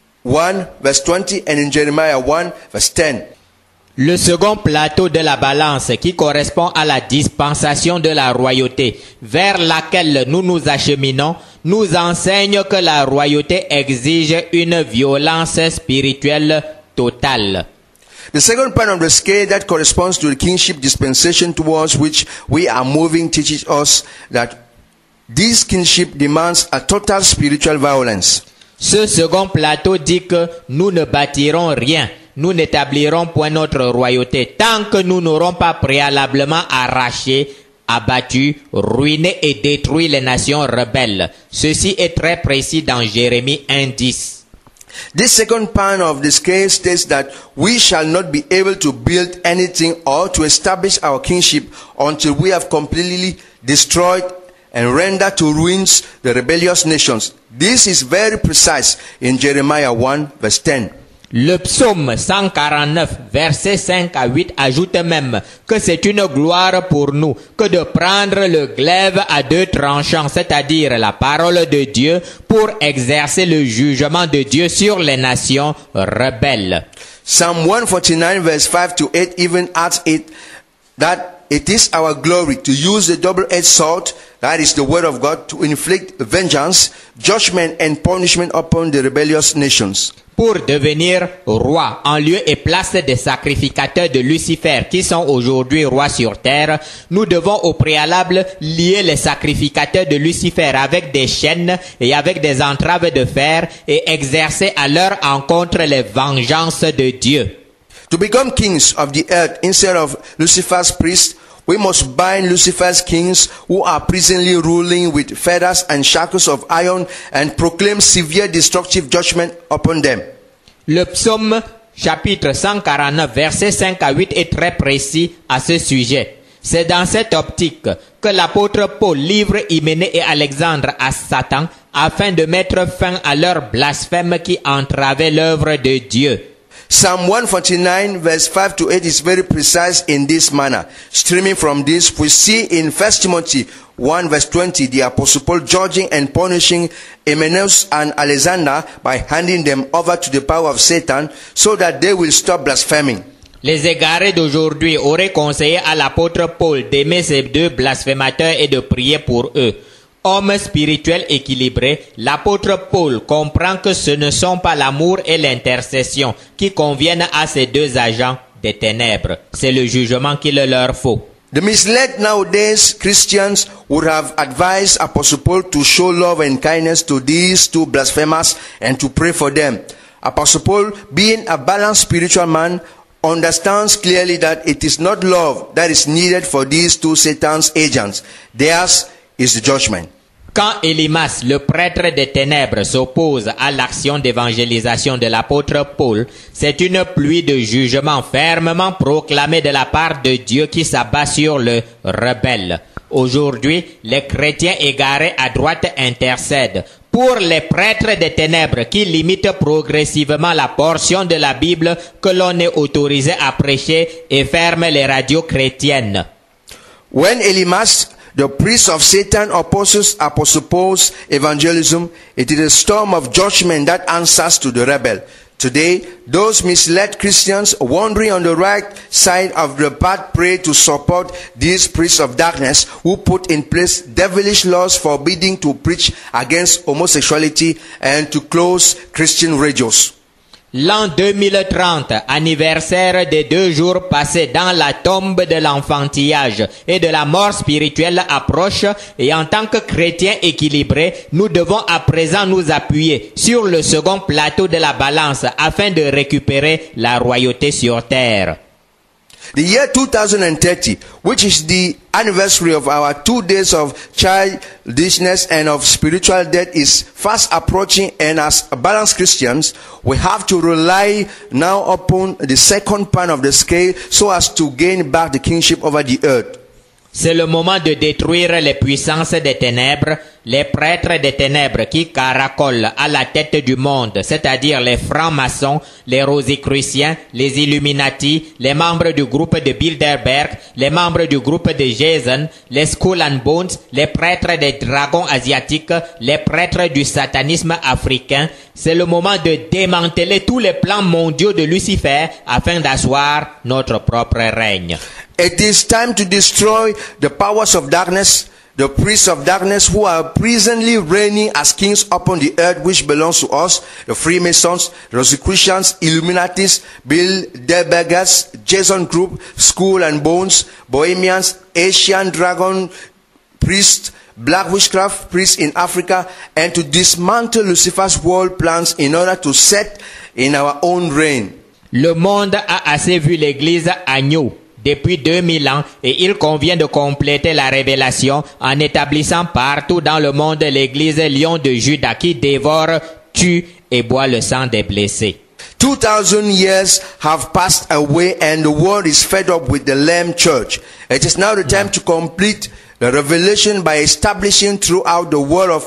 Speaker 4: 1, verse 20, and in Jeremiah 1, verse 10.
Speaker 5: Le second plateau de la balance qui correspond à la dispensation de la royauté vers laquelle nous nous acheminons nous enseigne que la royauté exige une violence spirituelle totale.
Speaker 4: The second part of the scale that corresponds to the kingship dispensation towards which we are moving teaches us that this kingship demands a total spiritual violence.
Speaker 5: Ce second plateau dit que nous ne bâtirons rien. Nous n'établirons point notre royauté tant que nous n'aurons pas préalablement arraché, abattu, ruiné et détruit les nations rebelles. Ceci est très précis dans Jérémie 1:10.
Speaker 4: This second part of the scale states that we shall not be able to build anything or to establish our kingship until we have completely destroyed and rendered to ruins the rebellious nations. This is very precise in Jeremiah 1, verse 10.
Speaker 5: Le psaume 149, versets 5 à 8 ajoute même que c'est une gloire pour nous que de prendre le glaive à 2 tranchants, c'est-à-dire la parole de Dieu, pour exercer le jugement de Dieu sur les nations rebelles.
Speaker 4: Psalm 149, verse 5-8 even adds it that it is our glory to use the double-edged sword, that is the word of God, to inflict vengeance, judgment and punishment upon the rebellious nations.
Speaker 5: Pour devenir roi en lieu et place des sacrificateurs de Lucifer qui sont aujourd'hui rois sur terre, nous devons au préalable lier les sacrificateurs de Lucifer avec des chaînes et avec des entraves de fer et exercer à leur encontre les vengeances de Dieu.
Speaker 4: To become kings of the earth instead of Lucifer's priests, we must bind Lucifer's kings who are presently ruling with fetters and shackles of iron and proclaim severe destructive judgment upon them.
Speaker 5: Le psaume chapitre 149 versets 5 à 8 est très précis à ce sujet. C'est dans cette optique que l'apôtre Paul livre Hyménée et Alexandre à Satan afin de mettre fin à leur blasphème qui entravait l'œuvre de Dieu.
Speaker 4: Psalm 149 verse 5 to 8 is very precise in this manner. Streaming from this, we see in 1 Timothy 1 verse 20 the Apostle Paul judging and punishing Hymenaeus and Alexander by handing them over to the power of Satan so that they will stop blaspheming.
Speaker 5: Les égarés d'aujourd'hui auraient conseillé à l'apôtre Paul d'aimer ces deux blasphémateurs et de prier pour eux. Homme spirituel équilibré, l'apôtre Paul comprend que ce ne sont pas l'amour et l'intercession qui conviennent à ces deux agents des ténèbres. C'est le jugement qu'il leur faut.
Speaker 4: The misled nowadays Christians would have advised Apostle Paul to show love and kindness to these two blasphemers and to pray for them. Apostle Paul, being a balanced spiritual man, understands clearly that it is not love that is needed for these two Satan's agents. Theirs is the judgment.
Speaker 5: Quand Élymas, le prêtre des ténèbres, s'oppose à l'action d'évangélisation de l'apôtre Paul, c'est une pluie de jugement fermement proclamée de la part de Dieu qui s'abat sur le rebelle. Aujourd'hui, les chrétiens égarés à droite intercèdent pour les prêtres des ténèbres qui limitent progressivement la portion de la Bible que l'on est autorisé à prêcher et ferment les radios chrétiennes.
Speaker 4: When Elymas, the priest of Satan, opposes Apostle Paul's evangelism, it is a storm of judgment that answers to the rebel. Today, those misled Christians wandering on the right side of the path pray to support these priests of darkness who put in place devilish laws forbidding to preach against homosexuality and to close Christian radios.
Speaker 5: L'an 2030, anniversaire des 2 jours passés dans la tombe de l'enfantillage et de la mort spirituelle approche, et en tant que chrétiens équilibrés, nous devons à présent nous appuyer sur le second plateau de la balance afin de récupérer la royauté sur terre.
Speaker 4: The year 2030, which is the anniversary of our 2 days of childishness and of spiritual death, is fast approaching, and as balanced Christians, we have to rely now upon the second part of the scale so as to gain back the kingship over the earth.
Speaker 5: C'est le moment de détruire les puissances des ténèbres, les prêtres des ténèbres qui caracolent à la tête du monde, c'est-à-dire les francs-maçons, les rosicruciens, les Illuminati, les membres du groupe de Bilderberg, les membres du groupe de Jason, les Skull and Bones, les prêtres des dragons asiatiques, les prêtres du satanisme africain. C'est le moment de démanteler tous les plans mondiaux de Lucifer afin d'asseoir notre propre règne.
Speaker 4: It is time to destroy the powers of darkness, the priests of darkness who are presently reigning as kings upon the earth, which belongs to us, the Freemasons, Rosicrucians, Illuminatis, Bilderbergers, Jason Group, Skull and Bones, Bohemians, Asian Dragon priests, Black witchcraft priests in Africa, and to dismantle Lucifer's world plans in order to set in our own reign.
Speaker 5: Le monde a assez vu l'Église agneau depuis 2000 ans, et il convient de compléter la révélation en établissant partout dans le monde l'Église lion de Juda qui dévore, tue et boit le sang des blessés.
Speaker 4: 2000 years have passed away and the world is fed up with the Lamb Church. It is now the time to complete the revelation by establishing throughout the world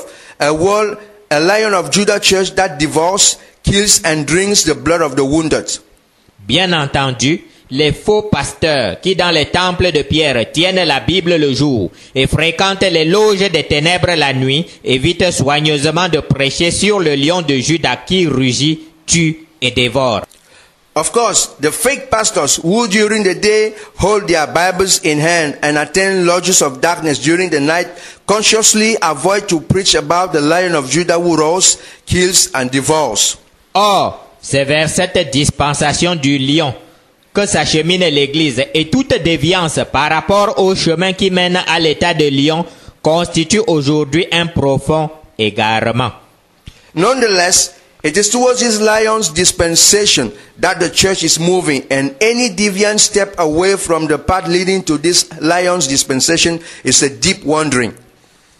Speaker 4: a Lion of Judah church that devours, kills and drinks the blood of the wounded.
Speaker 5: Bien entendu, les faux pasteurs qui dans les temples de pierre tiennent la Bible le jour et fréquentent les loges des ténèbres la nuit évitent soigneusement de prêcher sur le lion de Juda qui rugit, tue et dévore.
Speaker 4: Of course, the fake pastors who during the day hold their Bibles in hand and attend lodges of darkness during the night consciously avoid to preach about the Lion of Judah who roars, kills and devours.
Speaker 5: Or, c'est vers cette dispensation du lion que s'achemine l'Église, et toute déviance par rapport au chemin qui mène à l'état de lion constitue aujourd'hui un profond égarement.
Speaker 4: Nonetheless, it is towards this lion's dispensation that the church is moving, and any deviant step away from the path leading to this lion's dispensation is a deep wandering.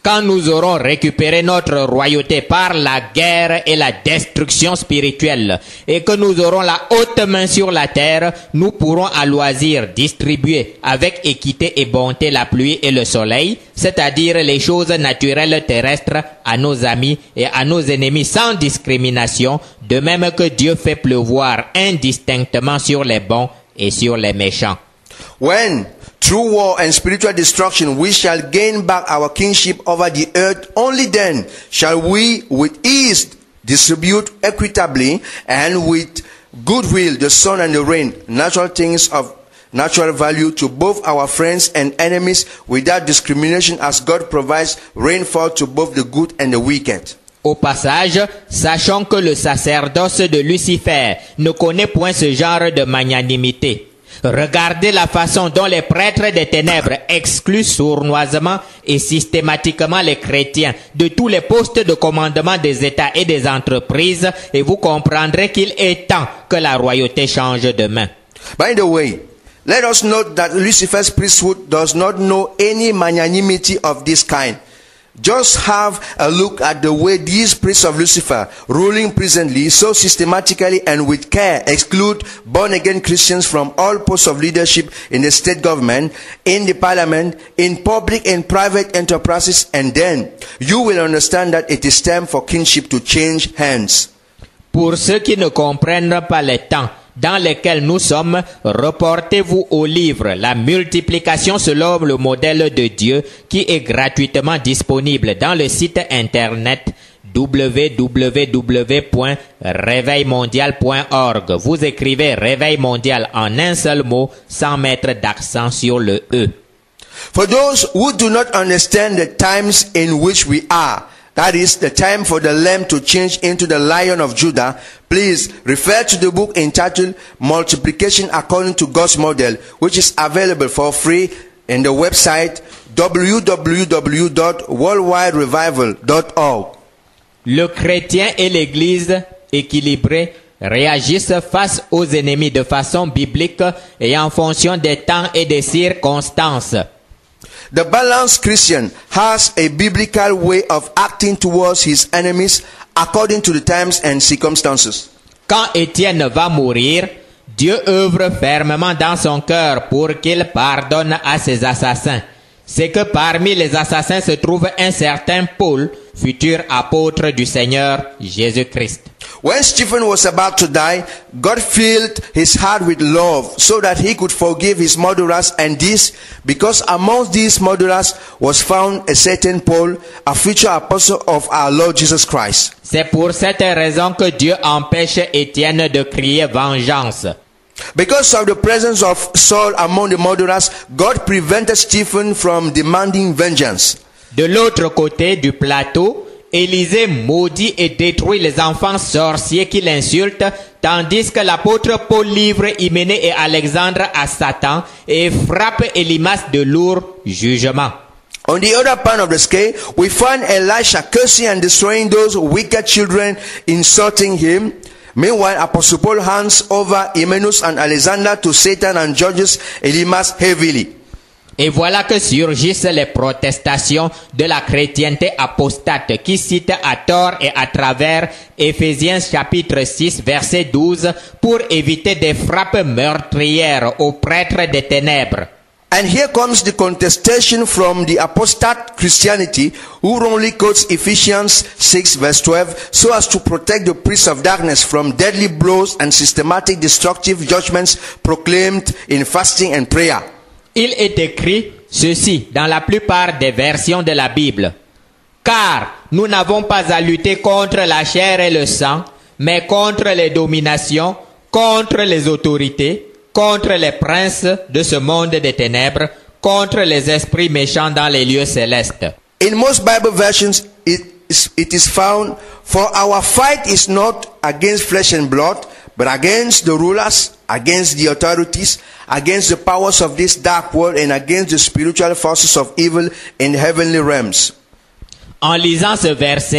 Speaker 5: quand nous aurons récupéré notre royauté par la guerre et la destruction spirituelle, et que nous aurons la haute main sur la terre, nous pourrons à loisir distribuer avec équité et bonté la pluie et le soleil, c'est-à-dire les choses naturelles terrestres, à nos amis et à nos ennemis sans discrimination, de même que Dieu fait pleuvoir indistinctement sur les bons et sur les méchants.
Speaker 4: When, through war and spiritual destruction, we shall gain back our kingship over the earth, only then shall we with ease distribute equitably and with goodwill the sun and the rain, natural things of natural value to both our friends and enemies without discrimination, as God provides rainfall to both the good and the wicked.
Speaker 5: Au passage, sachons que le sacerdoce de Lucifer ne connaît point ce genre de magnanimité. Regardez la façon dont les prêtres des ténèbres excluent sournoisement et systématiquement les chrétiens de tous les postes de commandement des États et des entreprises, et vous comprendrez qu'il est temps que la royauté change de main.
Speaker 4: By the way, let us note that Lucifer's priesthood does not know any magnanimity of this kind. Just have a look at the way these priests of Lucifer, ruling presently, so systematically and with care, exclude born-again Christians from all posts of leadership in the state government, in the parliament, in public and private enterprises, and then you will understand that it is time for kingship to change hands.
Speaker 5: Pour ceux qui ne comprennent pas les temps dans lesquels nous sommes, reportez-vous au livre La multiplication selon le modèle de Dieu, qui est gratuitement disponible dans le site internet www.réveilmondial.org. Vous écrivez Réveil mondial en un seul mot sans mettre d'accent sur le E.
Speaker 4: For those who do not understand the times in which we are, that is the time for the Lamb to change into the Lion of Judah, please refer to the book entitled Multiplication According to God's Model, which is available for free in the website www.worldwiderevival.org.
Speaker 5: Le chrétien et l'Église équilibrée réagissent face aux ennemis de façon biblique et en fonction des temps et des circonstances.
Speaker 4: The balanced Christian has a biblical way of acting towards his enemies according to the times and circumstances.
Speaker 5: Quand Étienne va mourir, Dieu œuvre fermement dans son cœur pour qu'il pardonne à ses assassins. C'est que parmi les assassins se trouve un certain Paul, futur apôtre du Seigneur Jésus-Christ.
Speaker 4: When Stephen was about to die, God filled his heart with love so that he could forgive his murderers, and this because amongst these murderers was found a certain Paul, a future apostle of our Lord Jesus Christ.
Speaker 5: C'est pour cette raison que Dieu empêche Étienne de crier vengeance.
Speaker 4: Because of the presence of Saul among the murderers, God prevented Stephen from demanding vengeance.
Speaker 5: De l'autre côté du plateau, Élisée maudit et détruit les enfants sorciers qui l'insultent, tandis que l'apôtre Paul livre Hyménée et Alexandre à Satan et frappe Élymas de lourds jugements.
Speaker 4: On the other part of the scale, we find Elisha cursing and destroying those wicked children, insulting him. Meanwhile, Apostle Paul hands over Hymenaeus and Alexander to Satan and judges Elymas heavily.
Speaker 5: Et voilà que surgissent les protestations de la chrétienté apostate qui cite à tort et à travers Éphésiens chapitre 6 verset 12 pour éviter des frappes meurtrières aux prêtres des ténèbres.
Speaker 4: And here comes the contestation from the apostate Christianity, who only quotes Ephesians 6 verse 12 so as to protect the priests of darkness from deadly blows and systematic destructive judgments proclaimed in fasting and prayer.
Speaker 5: Il est écrit ceci dans la plupart des versions de la Bible. Car nous n'avons pas à lutter contre la chair et le sang, mais contre les dominations, contre les autorités, contre les princes de ce monde des ténèbres, contre les esprits méchants dans les lieux célestes.
Speaker 4: In most Bible versions, it is found, for our fight is not against flesh and blood, but against the rulers, against the authorities, against the powers of this dark world, and against the spiritual forces of evil in heavenly realms.
Speaker 5: En lisant ce verset,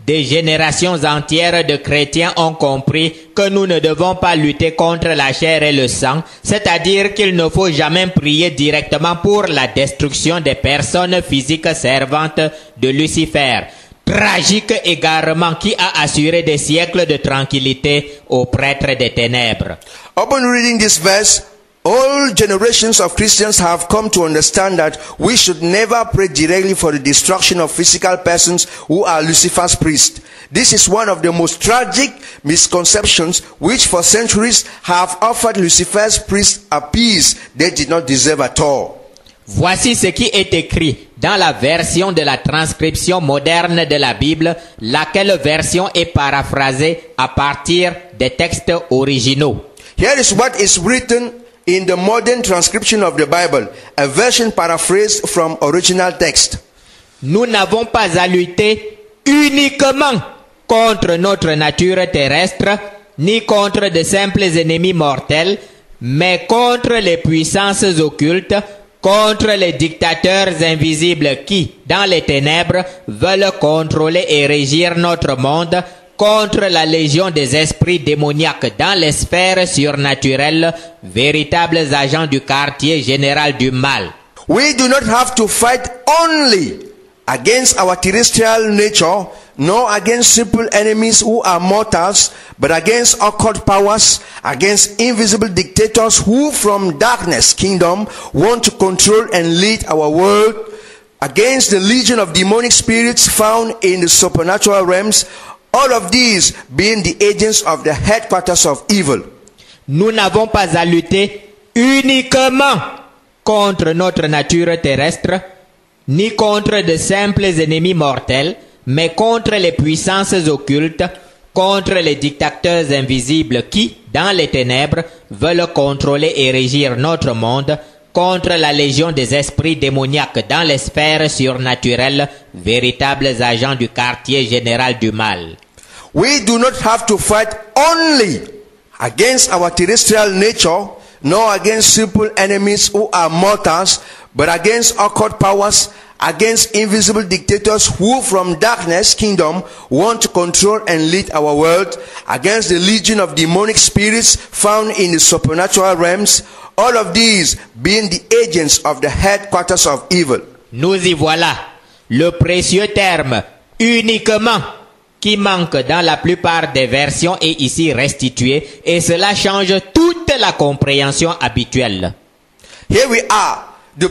Speaker 5: des générations entières de chrétiens ont compris que nous ne devons pas lutter contre la chair et le sang, c'est-à-dire qu'il ne faut jamais prier directement pour la destruction des personnes physiques servantes de Lucifer. Tragique égarement qui a assuré des siècles de tranquillité aux prêtres des ténèbres.
Speaker 4: Upon reading this verse, all generations of Christians have come to understand that we should never pray directly for the destruction of physical persons who are Lucifer's priests. This is one of the most tragic misconceptions which for centuries have offered Lucifer's priests a peace they did not deserve at all.
Speaker 5: Voici ce qui est écrit dans la version de la transcription moderne de la Bible, laquelle version est paraphrasée à partir des textes originaux.
Speaker 4: Here is what is written in the modern transcription of the Bible, a version paraphrased from original text.
Speaker 5: Nous n'avons pas à lutter uniquement contre notre nature terrestre, ni contre de simples ennemis mortels, mais contre les puissances occultes, contre les dictateurs invisibles qui, dans les ténèbres, veulent contrôler et régir notre monde, contre la légion des esprits démoniaques dans les sphères surnaturelles, véritables agents du quartier général du mal.
Speaker 4: We do not have to fight only against our terrestrial nature, nor against simple enemies who are mortals, but against occult powers, against invisible dictators who from darkness kingdom want to control and lead our world, against the legion of demonic spirits found in the supernatural realms, all of these being the agents of the headquarters of evil.
Speaker 5: Nous n'avons pas à lutter uniquement contre notre nature terrestre, ni contre de simples ennemis mortels, mais contre les puissances occultes, contre les dictateurs invisibles qui, dans les ténèbres, veulent contrôler et régir notre monde, contre la légion des esprits démoniaques dans les sphères surnaturelles, véritables agents du quartier général du mal.
Speaker 4: We do not have to fight only against our terrestrial nature, nor against simple enemies who are mortals, but against occult powers, against invisible dictators who from darkness kingdom want to control and lead our world, against the legion of demonic spirits found in the supernatural realms, all of these being the agents of the headquarters of evil.
Speaker 5: Nous y voilà, le précieux terme « uniquement » qui manque dans la plupart des versions est ici restitué et cela change toute la compréhension habituelle.
Speaker 4: Here we are. The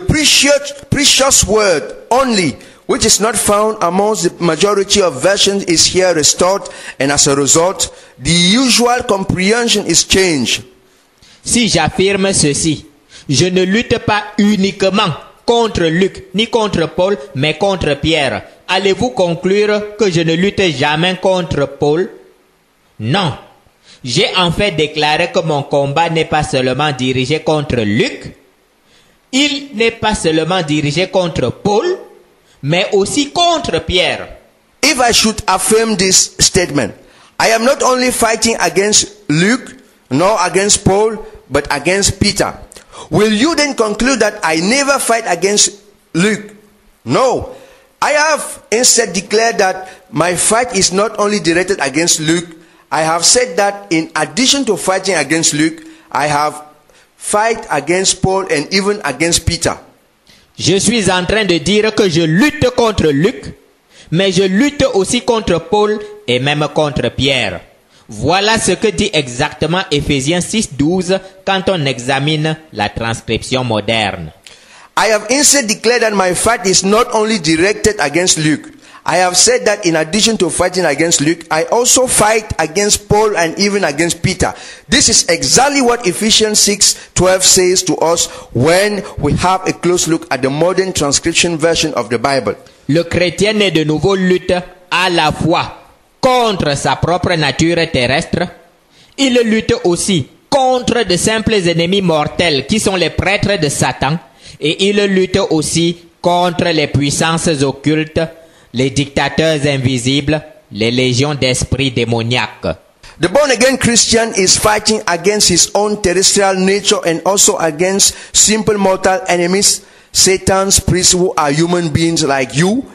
Speaker 4: precious word only, which is not found amongst the majority of versions, is here restored, and as a result, the usual comprehension is changed.
Speaker 5: Si j'affirme ceci, je ne lutte pas uniquement contre Luc ni contre Paul, mais contre Pierre. Allez-vous conclure que je ne lutte jamais contre Paul? Non. J'ai en fait déclaré que mon combat n'est pas seulement dirigé contre Luc, il n'est pas seulement dirigé contre Paul, mais aussi contre Pierre.
Speaker 4: If I should affirm this statement, I am not only fighting against Luke, nor against Paul, but against Peter. Will you then conclude that I never fight against Luke? No. I have instead declared that my fight is not only directed against Luke. I have said that in addition to fighting against Luke, I have fight against Paul and even against Peter.
Speaker 5: Je suis en train de dire que je lutte contre Luc, mais je lutte aussi contre Paul et même contre Pierre. Voilà ce que dit exactement Éphésiens 6:12 quand on examine la transcription moderne.
Speaker 4: I have instead declared that my fight is not only directed against Luke. I have said that in addition to fighting against Luke, I also fight against Paul and even against Peter. This is exactly what Ephesians 6:12 says to us when we have a close look at the modern transcription version of the Bible.
Speaker 5: Le chrétien né de nouveau lutte à la fois contre sa propre nature terrestre, il lutte aussi contre de simples ennemis mortels qui sont les prêtres de Satan, et il lutte aussi contre les puissances occultes, les dictateurs invisibles, les légions d'esprits démoniaques.
Speaker 4: The born-again Christian is fighting against his own terrestrial nature and also against simple mortal enemies, Satan's priests who are human beings like you,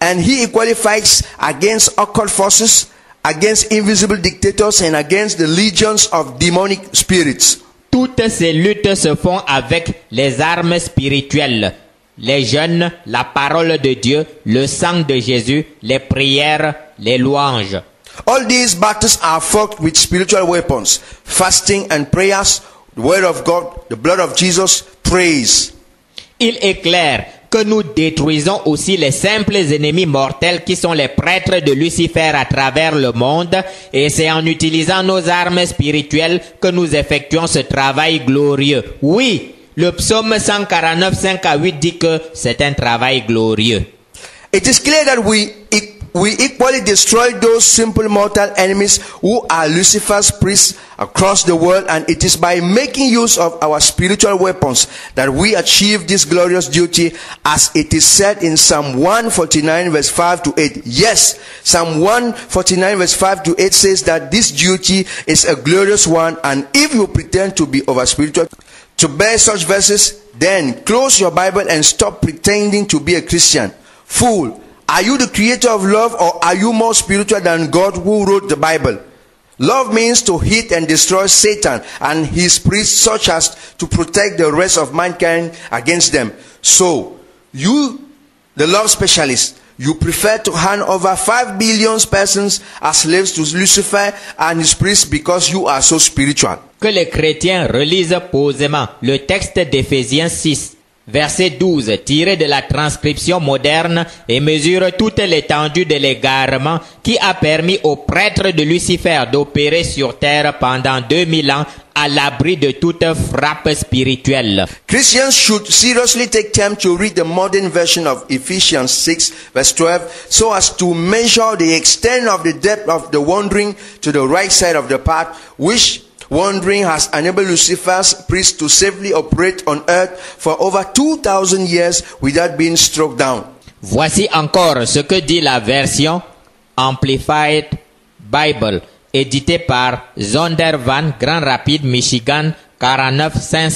Speaker 4: and he equally fights against occult forces, against invisible dictators, and against the legions of demonic spirits.
Speaker 5: Toutes ces luttes se font avec les armes spirituelles, les jeûnes, la parole de Dieu, le sang de Jésus, les prières, les louanges.
Speaker 4: All these battles are fought with spiritual weapons, fasting and prayers, the word of God, the blood of Jesus, praise.
Speaker 5: Il est clair que nous détruisons aussi les simples ennemis mortels qui sont les prêtres de Lucifer à travers le monde, et c'est en utilisant nos armes spirituelles que nous effectuons ce travail glorieux. Oui, le psaume 149, 5 à 8 dit que c'est un travail glorieux.
Speaker 4: It is clear that we equally destroy those simple mortal enemies who are Lucifer's priests across the world, and it is by making use of our spiritual weapons that we achieve this glorious duty, as it is said in Psalm 149 verse 5 to 8. Yes, Psalm 149 verse 5 to 8 says that this duty is a glorious one, and if you pretend to be over spiritual to bear such verses, then close your Bible and stop pretending to be a Christian. Fool, are you the creator of love, or are you more spiritual than God who wrote the Bible? Love means to hit and destroy Satan and his priests, such as to protect the rest of mankind against them. So, you, the love specialist, you prefer to hand over 5 billion persons as slaves to Lucifer and his priests because you are so spiritual.
Speaker 5: Que les chrétiens relisent posément le texte d'Éphésiens 6. Verset 12, tiré de la transcription moderne, et mesure toute l'étendue de l'égarement qui a permis aux prêtres de Lucifer d'opérer sur terre pendant 2000 ans à l'abri de toute frappe spirituelle.
Speaker 4: Christians should seriously take time to read the modern version of Ephesians 6 verse 12 so as to measure the extent of the depth of the wandering to the right side of the path, which wandering has enabled Lucifer's priests to safely operate on earth for over 2,000 years without being struck down.
Speaker 5: Voici encore ce que dit la version Amplified Bible, éditée par Zondervan, Grand Rapids, Michigan, 49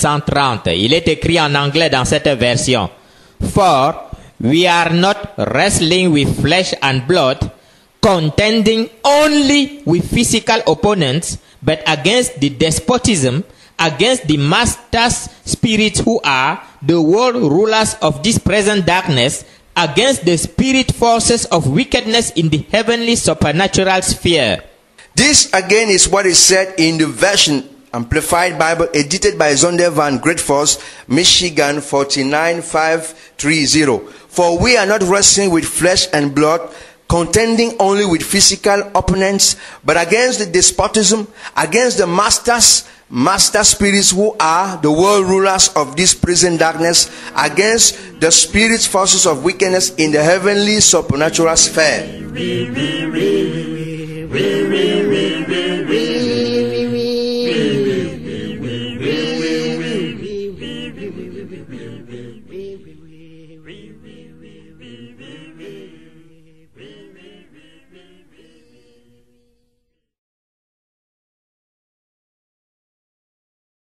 Speaker 5: 530. Il est écrit en anglais dans cette version. For we are not wrestling with flesh and blood, contending only with physical opponents, but against the despotism, against the masters spirits who are the world rulers of this present darkness, against the spirit forces of wickedness in the heavenly supernatural sphere.
Speaker 4: This again is what is said in the version Amplified Bible, edited by Zondervan, Great Falls, Michigan, 49530. For we are not wrestling with flesh and blood, contending only with physical opponents, but against the despotism, against the master spirits who are the world rulers of this present darkness, against the spirit forces of wickedness in the heavenly supernatural sphere.